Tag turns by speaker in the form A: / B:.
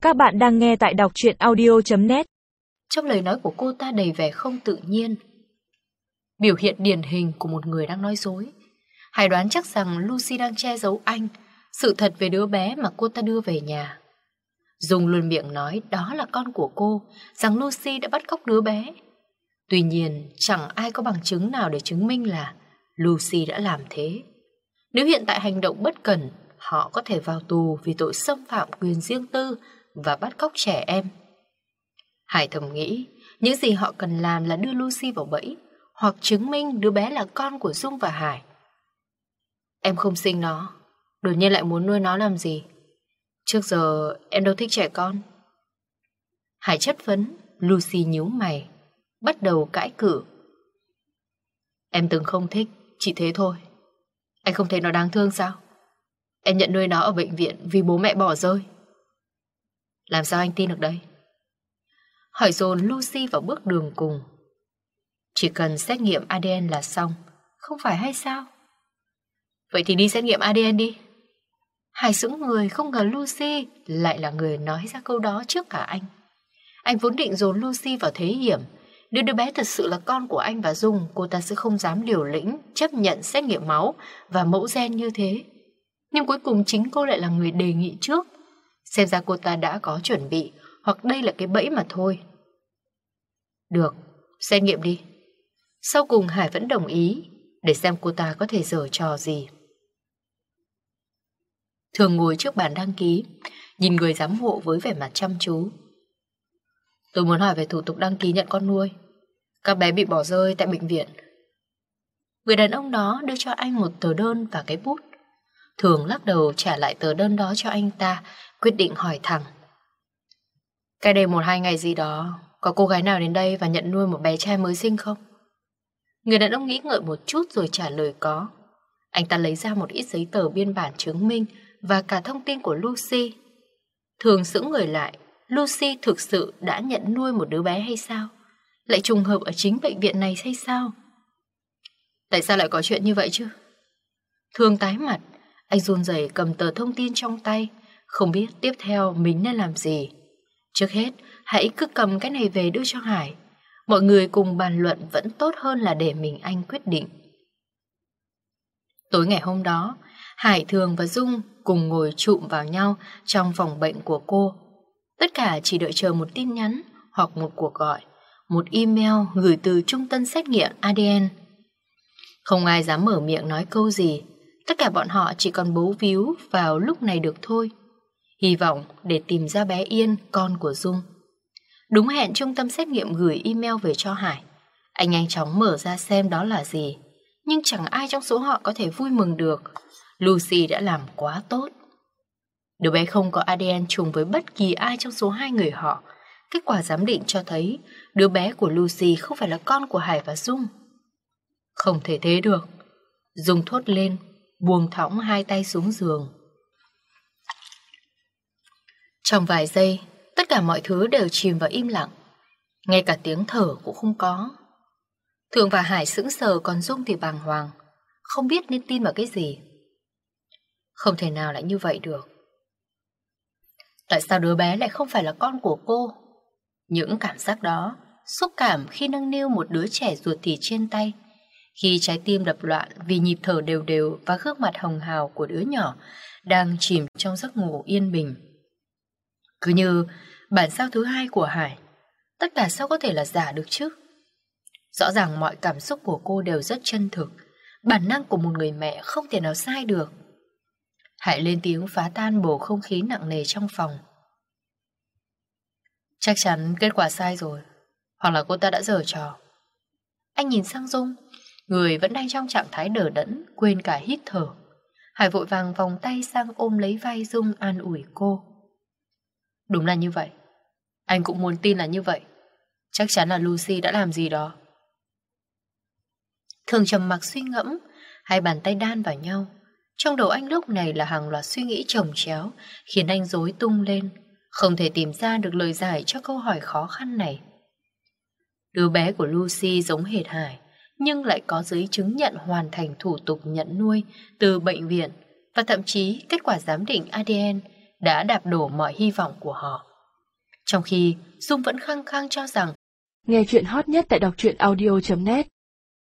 A: Các bạn đang nghe tại đọc truyện audio.net.
B: Trong lời nói của cô ta đầy vẻ không tự nhiên, biểu hiện điển hình của một người đang nói dối. Hải đoán chắc rằng Lucy đang che giấu anh, sự thật về đứa bé mà cô ta đưa về nhà. Dung luôn miệng nói đó là con của cô, rằng Lucy đã bắt cóc đứa bé. Tuy nhiên, chẳng ai có bằng chứng nào để chứng minh là Lucy đã làm thế. Nếu hiện tại hành động bất cẩn, họ có thể vào tù vì tội xâm phạm quyền riêng tư và bắt cóc trẻ em. Hải thầm nghĩ, những gì họ cần làm là đưa Lucy vào bẫy, hoặc chứng minh đứa bé là con của Dung và Hải. Em không sinh nó, đột nhiên lại muốn nuôi nó làm gì? Trước giờ em đâu thích trẻ con. Hải chất vấn. Lucy nhíu mày, bắt đầu cãi cự. Em từng không thích, chỉ thế thôi. Anh không thấy nó đáng thương sao? Em nhận nuôi nó ở bệnh viện vì bố mẹ bỏ rơi. Làm sao anh tin được đây? Hỏi dồn Lucy vào bước đường cùng. Chỉ cần xét nghiệm ADN là xong, không phải hay sao? Vậy thì đi xét nghiệm ADN đi. Hải sững người, không ngờ Lucy lại là người nói ra câu đó trước cả anh. Anh vốn định dồn Lucy vào thế hiểm. Nếu đứa bé thật sự là con của anh và Dung, cô ta sẽ không dám liều lĩnh chấp nhận xét nghiệm máu và mẫu gen như thế. Nhưng cuối cùng chính cô lại là người đề nghị trước. Xem ra cô ta đã có chuẩn bị, hoặc đây là cái bẫy mà thôi. Được, xét nghiệm đi. Sau cùng Hải vẫn đồng ý, để xem cô ta có thể giở trò gì. Thường ngồi trước bàn đăng ký, nhìn người giám hộ với vẻ mặt chăm chú. Tôi muốn hỏi về thủ tục đăng ký nhận con nuôi. Các bé bị bỏ rơi tại bệnh viện. Người đàn ông đó đưa cho anh một tờ đơn và cái bút. Thường lắc đầu trả lại tờ đơn đó cho anh ta, quyết định hỏi thẳng. Cách đây 1-2 ngày gì đó, có cô gái nào đến đây và nhận nuôi một bé trai mới sinh không? Người đàn ông nghĩ ngợi một chút rồi trả lời có. Anh ta lấy ra một ít giấy tờ biên bản chứng minh và cả thông tin của Lucy. Thường sững người lại, Lucy thực sự đã nhận nuôi một đứa bé hay sao? Lại trùng hợp ở chính bệnh viện này hay sao? Tại sao lại có chuyện như vậy chứ? Thường tái mặt, anh run rẩy cầm tờ thông tin trong tay, không biết tiếp theo mình nên làm gì. Trước hết, hãy cứ cầm cái này về đưa cho Hải. Mọi người cùng bàn luận vẫn tốt hơn là để mình anh quyết định. Tối ngày hôm đó, Hải, Thường và Dung cùng ngồi chụm vào nhau trong phòng bệnh của cô. Tất cả chỉ đợi chờ một tin nhắn hoặc một cuộc gọi, một email gửi từ trung tâm xét nghiệm ADN. Không ai dám mở miệng nói câu gì. Tất cả bọn họ chỉ còn bấu víu vào lúc này được thôi. Hy vọng để tìm ra bé Yên, con của Dung. Đúng hẹn trung tâm xét nghiệm gửi email về cho Hải. Anh nhanh chóng mở ra xem đó là gì. Nhưng chẳng ai trong số họ có thể vui mừng được. Lucy đã làm quá tốt. Đứa bé không có ADN trùng với bất kỳ ai trong số 2 người họ. Kết quả giám định cho thấy đứa bé của Lucy không phải là con của Hải và Dung. Không thể thế được. Dung thốt lên, buông thõng 2 tay xuống giường. Trong vài giây, tất cả mọi thứ đều chìm vào im lặng. Ngay cả tiếng thở cũng không có. Thường và Hải sững sờ, còn Dung thì bàng hoàng, không biết nên tin vào cái gì. Không thể nào lại như vậy được. Tại sao đứa bé lại không phải là con của cô? Những cảm giác đó, xúc cảm khi nâng niu một đứa trẻ ruột thịt trên tay, khi trái tim đập loạn vì nhịp thở đều đều và gương mặt hồng hào của đứa nhỏ đang chìm trong giấc ngủ yên bình. Cứ như bản sao thứ 2 của Hải, tất cả sao có thể là giả được chứ? Rõ ràng mọi cảm xúc của cô đều rất chân thực, bản năng của một người mẹ không thể nào sai được. Hải lên tiếng phá tan bầu không khí nặng nề trong phòng. Chắc chắn kết quả sai rồi, hoặc là cô ta đã giở trò. Anh nhìn sang Dung, người vẫn đang trong trạng thái đờ đẫn, quên cả hít thở. Hải vội vàng vòng tay sang ôm lấy vai Dung, an ủi cô. Đúng là như vậy. Anh cũng muốn tin là như vậy. Chắc chắn là Lucy đã làm gì đó. Thường trầm mặc suy ngẫm, 2 bàn tay đan vào nhau. Trong đầu anh lúc này là hàng loạt suy nghĩ chồng chéo, khiến anh rối tung lên, không thể tìm ra được lời giải cho câu hỏi khó khăn này. Đứa bé của Lucy giống hệt Hải, nhưng lại có giấy chứng nhận hoàn thành thủ tục nhận nuôi từ bệnh viện, và thậm chí kết quả giám định ADN đã đạp đổ mọi hy vọng của họ. Trong khi Dung vẫn khăng khăng cho rằng
A: nghe chuyện hot nhất tại đọc truyện audio.net